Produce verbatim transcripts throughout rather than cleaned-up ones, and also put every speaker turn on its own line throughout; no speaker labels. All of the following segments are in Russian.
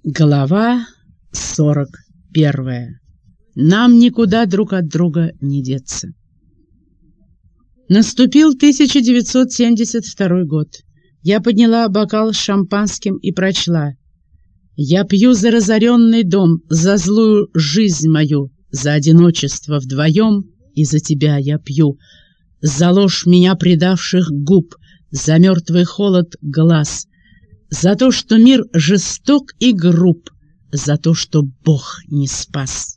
Глава сорок первая. Нам никуда друг от друга не деться. Наступил тысяча девятьсот семьдесят второй год. Я подняла бокал с шампанским и прочла: «Я пью за разоренный дом, за злую жизнь мою, за одиночество вдвоем, и за тебя я пью, за ложь меня предавших губ, за мертвый холод глаз, за то, что мир жесток и груб, за то, что Бог не спас».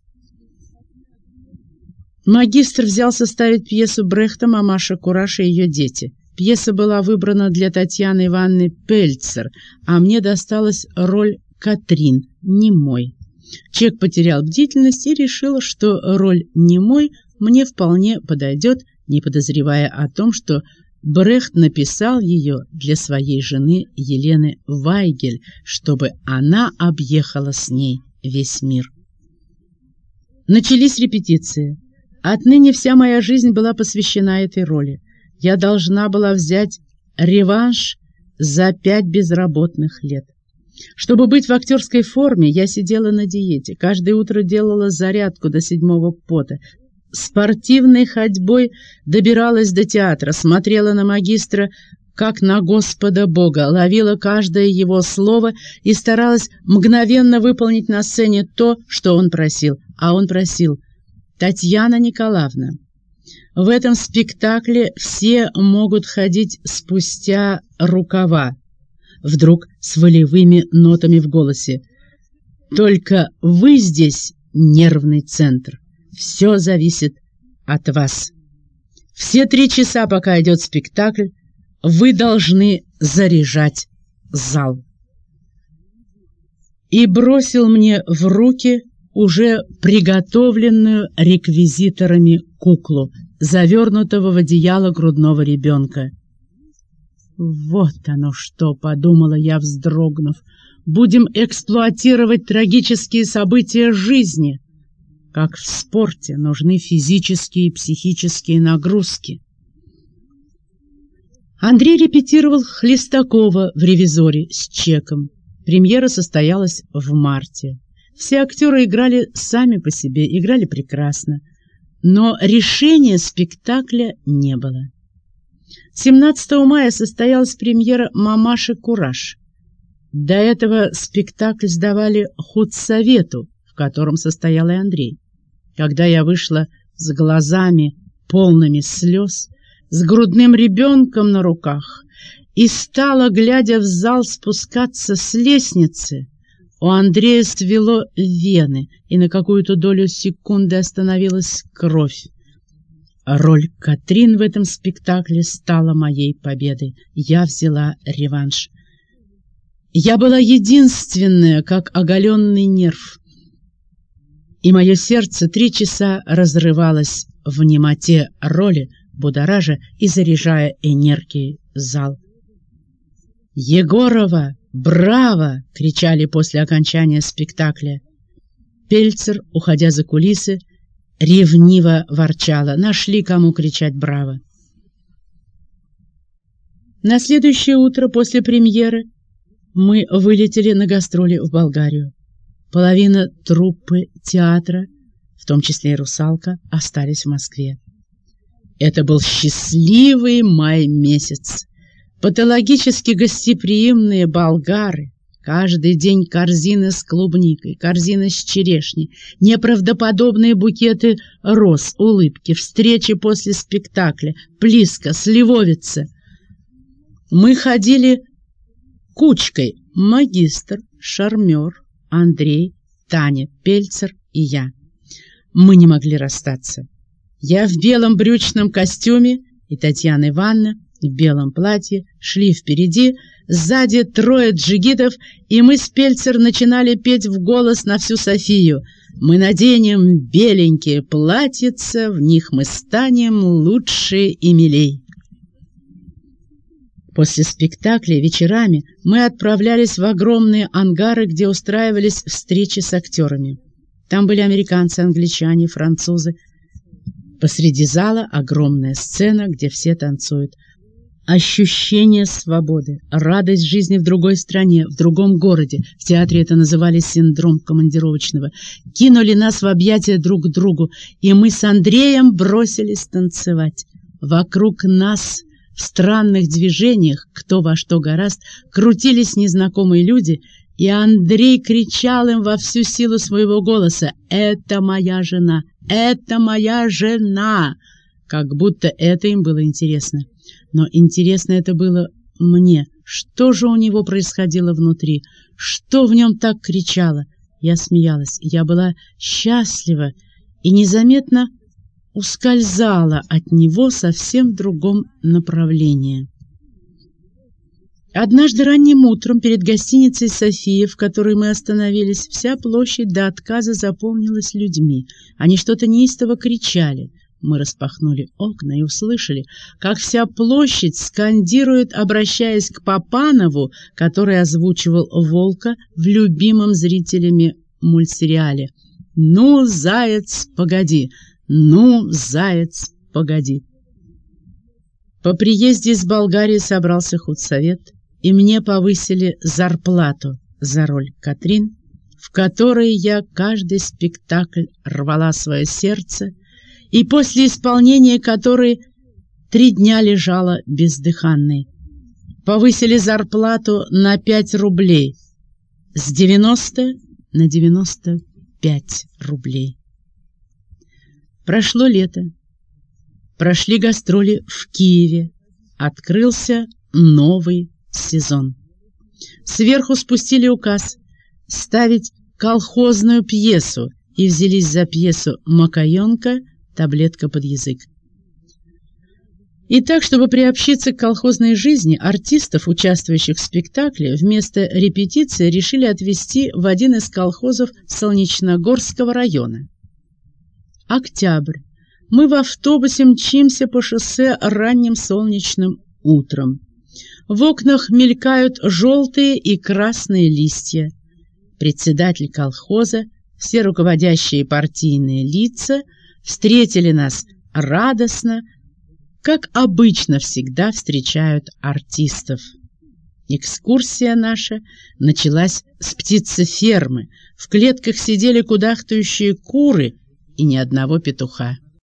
Магистр взялся ставить пьесу Брехта «Мамаша Кураж и ее дети». Пьеса была выбрана для Татьяны Ивановны Пельцер, а мне досталась роль Катрин, немой. Чек потерял бдительность и решил, что роль немой мне вполне подойдет, не подозревая о том, что Брехт написал ее для своей жены Елены Вайгель, чтобы она объехала с ней весь мир. Начались репетиции. Отныне вся моя жизнь была посвящена этой роли. Я должна была взять реванш за пять безработных лет. Чтобы быть в актерской форме, я сидела на диете. Каждое утро делала зарядку до седьмого пота. Спортивной ходьбой добиралась до театра, смотрела на магистра как на Господа Бога, ловила каждое его слово и старалась мгновенно выполнить на сцене то, что он просил. А он просил: «Татьяна Николаевна, в этом спектакле все могут ходить спустя рукава», вдруг с волевыми нотами в голосе. «Только вы здесь нервный центр. Все зависит от вас. Все три часа, пока идет спектакль, вы должны заряжать зал». И бросил мне в руки уже приготовленную реквизиторами куклу, завернутого в одеяло грудного ребенка. «Вот оно что!» — подумала я, вздрогнув. «Будем эксплуатировать трагические события жизни. Как в спорте нужны физические и психические нагрузки». Андрей репетировал Хлестакова в «Ревизоре» с Чеком. Премьера состоялась в марте. Все актеры играли сами по себе, играли прекрасно, но решения спектакля не было. семнадцатого мая состоялась премьера «Мамаши Кураж». До этого спектакль сдавали худсовету, в котором состоял и Андрей. Когда я вышла с глазами полными слез, с грудным ребенком на руках и стала, глядя в зал, спускаться с лестницы, у Андрея свело вены, и на какую-то долю секунды остановилась кровь. Роль Катрин в этом спектакле стала моей победой. Я взяла реванш. Я была единственная, как оголенный нерв, и мое сердце три часа разрывалось в немоте роли, будоража и заряжая энергией зал. «Егорова! Браво!» — кричали после окончания спектакля. Пельцер, уходя за кулисы, ревниво ворчала: «Нашли, кому кричать браво!» На следующее утро после премьеры мы вылетели на гастроли в Болгарию. Половина труппы театра, в том числе и «Русалка», остались в Москве. Это был счастливый май месяц. Патологически гостеприимные болгары, каждый день корзины с клубникой, корзины с черешней, неправдоподобные букеты роз, улыбки, встречи после спектакля, Плиска, Сливовица. Мы ходили кучкой: магистр, шармер, Андрей, Таня Пельцер и я. Мы не могли расстаться. Я в белом брючном костюме и Татьяна Ивановна в белом платье шли впереди, сзади трое джигитов, и мы с Пельцер начинали петь в голос на всю Софию: «Мы наденем беленькие платьица, в них мы станем лучше и милей». После спектакля вечерами мы отправлялись в огромные ангары, где устраивались встречи с актерами. Там были американцы, англичане, французы. Посреди зала огромная сцена, где все танцуют. Ощущение свободы, радость жизни в другой стране, в другом городе, в театре это называли синдром командировочного, кинули нас в объятия друг к другу, и мы с Андреем бросились танцевать. Вокруг нас в странных движениях, кто во что горазд, крутились незнакомые люди, и Андрей кричал им во всю силу своего голоса: «Это моя жена! Это моя жена!» Как будто это им было интересно. Но интересно это было мне. Что же у него происходило внутри? Что в нем так кричало? Я смеялась. Я была счастлива и незаметно ускользала от него совсем в другом направлении. Однажды ранним утром перед гостиницей «София», в которой мы остановились, вся площадь до отказа заполнилась людьми. Они что-то неистово кричали. Мы распахнули окна и услышали, как вся площадь скандирует, обращаясь к Папанову, который озвучивал Волка в любимом зрителями мультсериале: «Ну, заяц, погоди! Ну, заяц, погоди!» По приезде из Болгарии собрался худсовет, и мне повысили зарплату за роль Катрин, в которой я каждый спектакль рвала свое сердце, и после исполнения которой три дня лежала бездыханной. Повысили зарплату на пять рублей, с девяноста на девяносто пять рублей. Прошло лето, прошли гастроли в Киеве, открылся новый сезон. Сверху спустили указ ставить колхозную пьесу и взялись за пьесу «Макаенко. Таблетка под язык». И так, чтобы приобщиться к колхозной жизни, артистов, участвующих в спектакле, вместо репетиции решили отвезти в один из колхозов Солнечногорского района. Октябрь. Мы в автобусе мчимся по шоссе ранним солнечным утром. В окнах мелькают желтые и красные листья. Председатель колхоза, все руководящие партийные лица встретили нас радостно, как обычно всегда встречают артистов. Экскурсия наша началась с птицефермы. В клетках сидели кудахтающие куры и ни одного петуха.